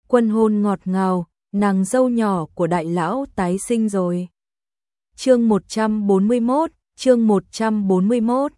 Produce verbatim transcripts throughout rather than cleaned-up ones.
Quân hôn ngọt ngào, nàng dâu nhỏ của đại lão tái sinh rồi. Chương một trăm bốn mươi mốt, chương một trăm bốn mươi mốt.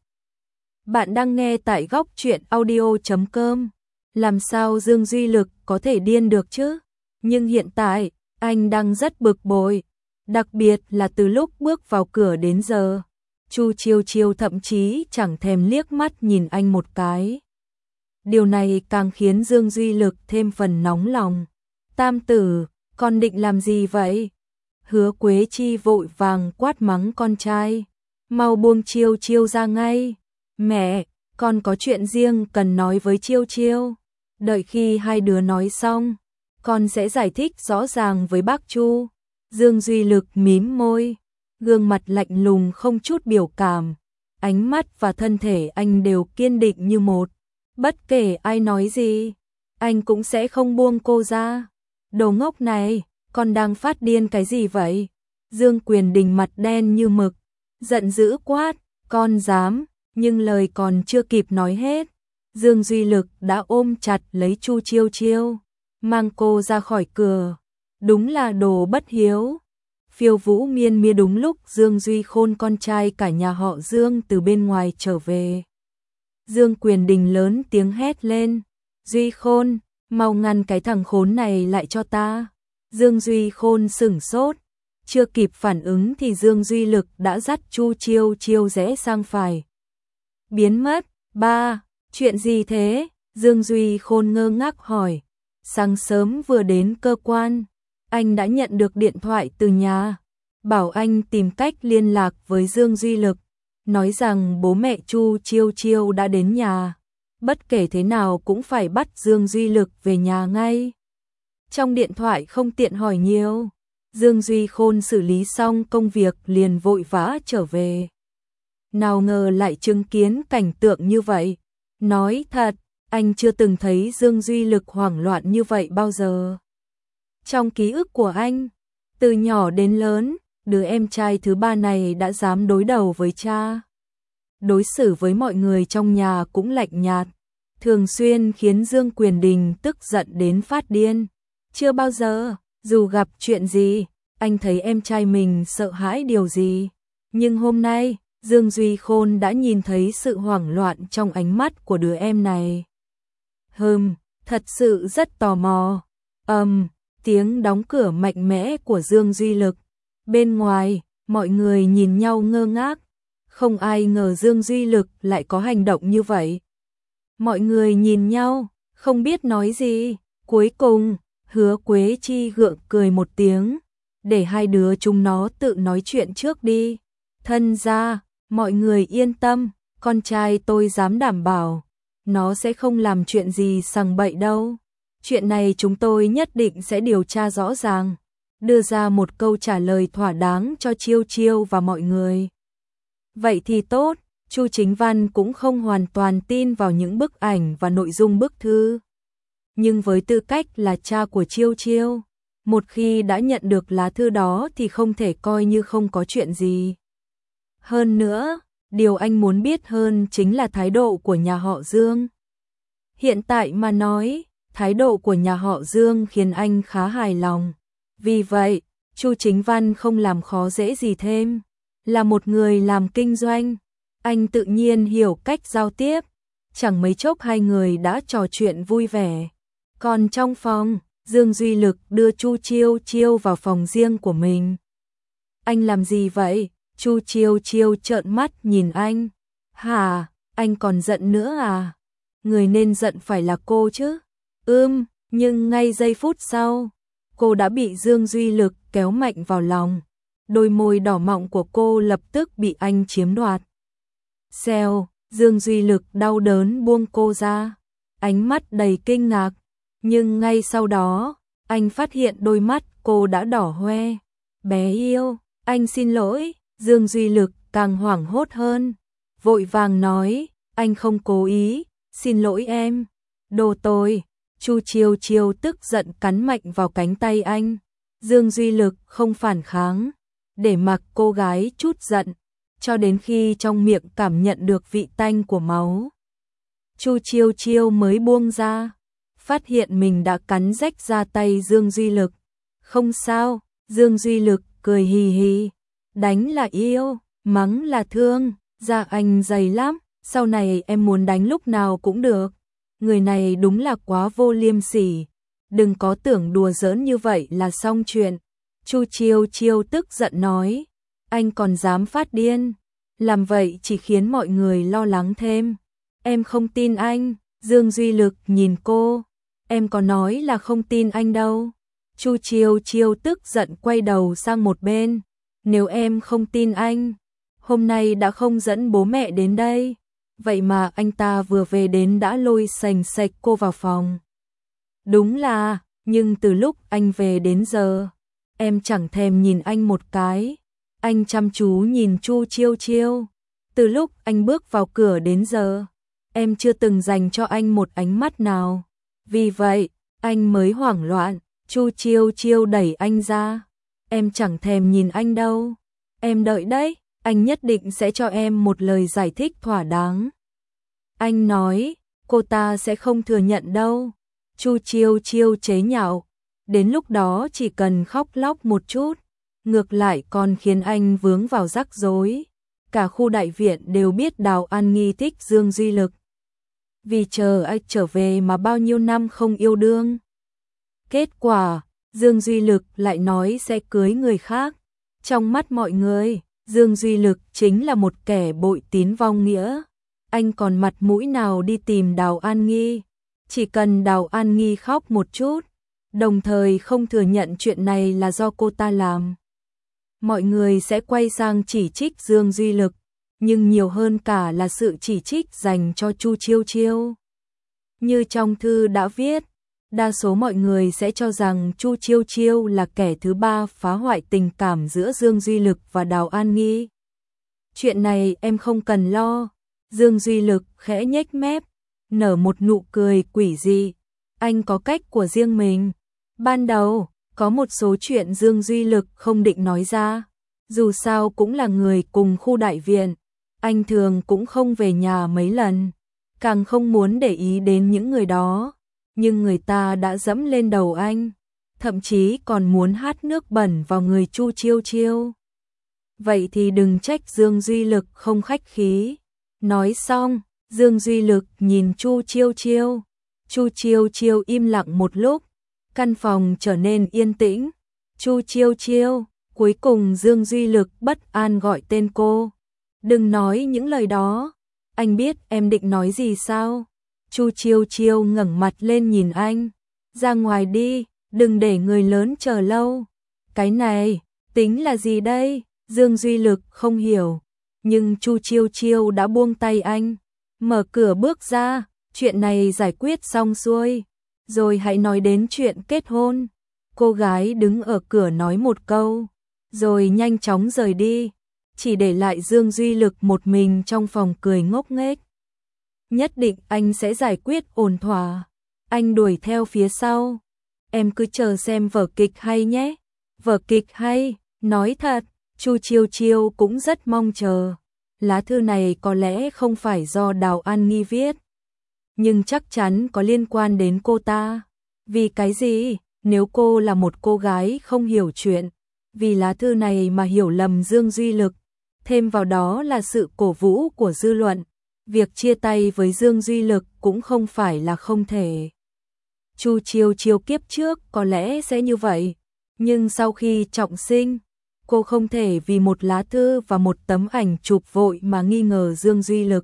Bạn đang nghe tại góc truyện audio chấm com. Làm sao Dương Duy Lực có thể điên được chứ? Nhưng hiện tại, anh đang rất bực bội, đặc biệt là từ lúc bước vào cửa đến giờ. Chu Chiêu Chiêu thậm chí chẳng thèm liếc mắt nhìn anh một cái. Điều này càng khiến Dương Duy Lực thêm phần nóng lòng. Tam tử, con định làm gì vậy? Hứa Quế Chi vội vàng quát mắng con trai. Mau buông Chiêu Chiêu ra ngay. Mẹ, con có chuyện riêng cần nói với Chiêu Chiêu. Đợi khi hai đứa nói xong, con sẽ giải thích rõ ràng với bác Chu. Dương Duy Lực mím môi, gương mặt lạnh lùng không chút biểu cảm. Ánh mắt và thân thể anh đều kiên định như một. Bất kể ai nói gì, anh cũng sẽ không buông cô ra. Đồ ngốc này, con đang phát điên cái gì vậy? Dương Quyền Đình mặt đen như mực, giận dữ quát, con dám, nhưng lời còn chưa kịp nói hết. Dương Duy Lực đã ôm chặt lấy Chu Chiêu Chiêu, mang cô ra khỏi cửa. Đúng là đồ bất hiếu. Phiêu Vũ Miên Mia đúng lúc Dương Duy Khôn con trai cả nhà họ Dương từ bên ngoài trở về. Dương Quyền Đình lớn tiếng hét lên, Duy Khôn, mau ngăn cái thằng khốn này lại cho ta. Dương Duy Khôn sửng sốt, chưa kịp phản ứng thì Dương Duy Lực đã dắt Chu Chiêu Chiêu rẽ sang phải. Biến mất. Ba, chuyện gì thế? Dương Duy Khôn ngơ ngác hỏi. Sáng sớm vừa đến cơ quan, anh đã nhận được điện thoại từ nhà, bảo anh tìm cách liên lạc với Dương Duy Lực, nói rằng bố mẹ Chu Chiêu Chiêu đã đến nhà, bất kể thế nào cũng phải bắt Dương Duy Lực về nhà ngay. Trong điện thoại không tiện hỏi nhiều, Dương Duy Khôn xử lý xong công việc liền vội vã trở về. Nào ngờ lại chứng kiến cảnh tượng như vậy. Nói thật, anh chưa từng thấy Dương Duy Lực hoảng loạn như vậy bao giờ. Trong ký ức của anh, từ nhỏ đến lớn, đứa em trai thứ ba này đã dám đối đầu với cha. Đối xử với mọi người trong nhà cũng lạnh nhạt, thường xuyên khiến Dương Quyền Đình tức giận đến phát điên. Chưa bao giờ, dù gặp chuyện gì, anh thấy em trai mình sợ hãi điều gì. Nhưng hôm nay, Dương Duy Khôn đã nhìn thấy sự hoảng loạn trong ánh mắt của đứa em này. Hừm, thật sự rất tò mò. Ầm, um, tiếng đóng cửa mạnh mẽ của Dương Duy Lực. Bên ngoài, mọi người nhìn nhau ngơ ngác. Không ai ngờ Dương Duy Lực lại có hành động như vậy. Mọi người nhìn nhau, không biết nói gì. Cuối cùng, Hứa Quế Chi gượng cười một tiếng. Để hai đứa chúng nó tự nói chuyện trước đi. Thân ra, mọi người yên tâm, con trai tôi dám đảm bảo, nó sẽ không làm chuyện gì sằng bậy đâu. Chuyện này chúng tôi nhất định sẽ điều tra rõ ràng, đưa ra một câu trả lời thỏa đáng cho Chiêu Chiêu và mọi người. Vậy thì tốt, Chu Chính Văn cũng không hoàn toàn tin vào những bức ảnh và nội dung bức thư. Nhưng với tư cách là cha của Chiêu Chiêu, một khi đã nhận được lá thư đó thì không thể coi như không có chuyện gì. Hơn nữa, điều anh muốn biết hơn chính là thái độ của nhà họ Dương. Hiện tại mà nói, thái độ của nhà họ Dương khiến anh khá hài lòng. Vì vậy, Chu Chính Văn không làm khó dễ gì thêm. Là một người làm kinh doanh, anh tự nhiên hiểu cách giao tiếp. Chẳng mấy chốc hai người đã trò chuyện vui vẻ. Còn trong phòng, Dương Duy Lực đưa Chu Chiêu Chiêu vào phòng riêng của mình. Anh làm gì vậy? Chu Chiêu Chiêu trợn mắt nhìn anh. Hả, anh còn giận nữa à? Người nên giận phải là cô chứ. Ưm, nhưng ngay giây phút sau, cô đã bị Dương Duy Lực kéo mạnh vào lòng. Đôi môi đỏ mọng của cô lập tức bị anh chiếm đoạt. Xèo, Dương Duy Lực đau đớn buông cô ra, ánh mắt đầy kinh ngạc. Nhưng ngay sau đó, anh phát hiện đôi mắt cô đã đỏ hoe. Bé yêu, anh xin lỗi. Dương Duy Lực càng hoảng hốt hơn, vội vàng nói, anh không cố ý, xin lỗi em. Đồ tồi. Chu Chiêu Chiêu tức giận cắn mạnh vào cánh tay anh. Dương Duy Lực không phản kháng, để mặc cô gái chút giận, cho đến khi trong miệng cảm nhận được vị tanh của máu. Chu Chiêu Chiêu mới buông ra. phát hiện mình đã cắn rách da tay Dương Duy Lực. Không sao, Dương Duy Lực cười hì hì, đánh là yêu, mắng là thương, da anh dày lắm, sau này em muốn đánh lúc nào cũng được. Người này đúng là quá vô liêm sỉ, đừng có tưởng đùa giỡn như vậy là xong chuyện. Chu Chiêu Chiêu tức giận nói, anh còn dám phát điên, làm vậy chỉ khiến mọi người lo lắng thêm. Em không tin anh. Dương Duy Lực nhìn cô, em có nói là không tin anh đâu. Chu Chiêu Chiêu tức giận quay đầu sang một bên, nếu em không tin anh, hôm nay đã không dẫn bố mẹ đến đây. Vậy mà anh ta vừa về đến đã lôi sành sạch cô vào phòng. Đúng là, nhưng từ lúc anh về đến giờ, em chẳng thèm nhìn anh một cái. Anh chăm chú nhìn Chu Chiêu Chiêu, từ lúc anh bước vào cửa đến giờ, em chưa từng dành cho anh một ánh mắt nào. Vì vậy, anh mới hoảng loạn. Chu Chiêu Chiêu đẩy anh ra. Em chẳng thèm nhìn anh đâu. Em đợi đấy, anh nhất định sẽ cho em một lời giải thích thỏa đáng. Anh nói, cô ta sẽ không thừa nhận đâu. Chu Chiêu Chiêu chế nhạo, đến lúc đó chỉ cần khóc lóc một chút, ngược lại còn khiến anh vướng vào rắc rối. Cả khu đại viện đều biết Đào An Nghi thích Dương Duy Lực. Vì chờ anh trở về mà bao nhiêu năm không yêu đương. Kết quả, Dương Duy Lực lại nói sẽ cưới người khác. Trong mắt mọi người, Dương Duy Lực chính là một kẻ bội tín vong nghĩa. Anh còn mặt mũi nào đi tìm Đào An Nghi. Chỉ cần Đào An Nghi khóc một chút, đồng thời không thừa nhận chuyện này là do cô ta làm, mọi người sẽ quay sang chỉ trích Dương Duy Lực, nhưng nhiều hơn cả là sự chỉ trích dành cho Chu Chiêu Chiêu. Như trong thư đã viết, đa số mọi người sẽ cho rằng Chu Chiêu Chiêu là kẻ thứ ba phá hoại tình cảm giữa Dương Duy Lực và Đào An Nghi. Chuyện này em không cần lo. Dương Duy Lực khẽ nhếch mép, nở một nụ cười quỷ dị. Anh có cách của riêng mình. Ban đầu, có một số chuyện Dương Duy Lực không định nói ra. Dù sao cũng là người cùng khu đại viện, anh thường cũng không về nhà mấy lần, càng không muốn để ý đến những người đó. Nhưng người ta đã dẫm lên đầu anh, thậm chí còn muốn hát nước bẩn vào người Chu Chiêu Chiêu. Vậy thì đừng trách Dương Duy Lực không khách khí. Nói xong, Dương Duy Lực nhìn Chu Chiêu Chiêu. Chu Chiêu Chiêu im lặng một lúc, căn phòng trở nên yên tĩnh. Chu Chiêu Chiêu, cuối cùng Dương Duy Lực bất an gọi tên cô. Đừng nói những lời đó, anh biết em định nói gì sao? Chu Chiêu Chiêu ngẩng mặt lên nhìn anh. Ra ngoài đi, đừng để người lớn chờ lâu. Cái này, tính là gì đây? Dương Duy Lực không hiểu, nhưng Chu Chiêu Chiêu đã buông tay anh. Mở cửa bước ra, chuyện này giải quyết xong xuôi, rồi hãy nói đến chuyện kết hôn. Cô gái đứng ở cửa nói một câu, rồi nhanh chóng rời đi, chỉ để lại Dương Duy Lực một mình trong phòng cười ngốc nghếch. Nhất định anh sẽ giải quyết ổn thỏa. Anh đuổi theo phía sau. Em cứ chờ xem vở kịch hay nhé. Vở kịch hay, nói thật, Chu Chiêu Chiêu cũng rất mong chờ. Lá thư này có lẽ không phải do Đào An Nghi viết, nhưng chắc chắn có liên quan đến cô ta. Vì cái gì? Nếu cô là một cô gái không hiểu chuyện, vì lá thư này mà hiểu lầm Dương Duy Lực, thêm vào đó là sự cổ vũ của dư luận, việc chia tay với Dương Duy Lực cũng không phải là không thể. Chu Chiêu Chiêu kiếp trước có lẽ sẽ như vậy, nhưng sau khi trọng sinh, cô không thể vì một lá thư và một tấm ảnh chụp vội mà nghi ngờ Dương Duy Lực.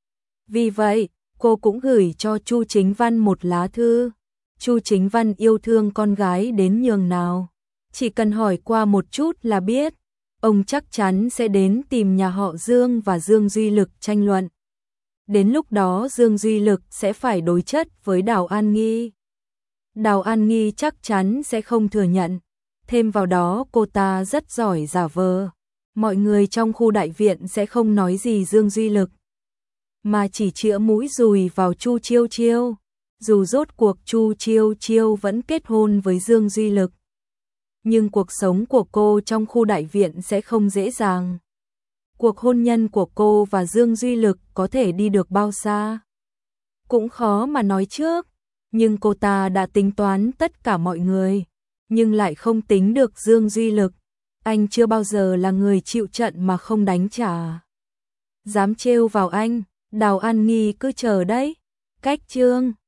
Vì vậy, cô cũng gửi cho Chu Chính Văn một lá thư. Chu Chính Văn yêu thương con gái đến nhường nào, chỉ cần hỏi qua một chút là biết, ông chắc chắn sẽ đến tìm nhà họ Dương và Dương Duy Lực tranh luận. Đến lúc đó Dương Duy Lực sẽ phải đối chất với Đào An Nghi. Đào An Nghi chắc chắn sẽ không thừa nhận, thêm vào đó cô ta rất giỏi giả vờ. Mọi người trong khu đại viện sẽ không nói gì Dương Duy Lực, mà chỉ chĩa mũi dùi vào Chu Chiêu Chiêu. Dù rốt cuộc Chu Chiêu Chiêu vẫn kết hôn với Dương Duy Lực, nhưng cuộc sống của cô trong khu đại viện sẽ không dễ dàng. Cuộc hôn nhân của cô và Dương Duy Lực có thể đi được bao xa, cũng khó mà nói trước. Nhưng cô ta đã tính toán tất cả mọi người, nhưng lại không tính được Dương Duy Lực. Anh chưa bao giờ là người chịu trận mà không đánh trả. Dám trêu vào anh, Đào An Nghi cứ chờ đấy. Cách chương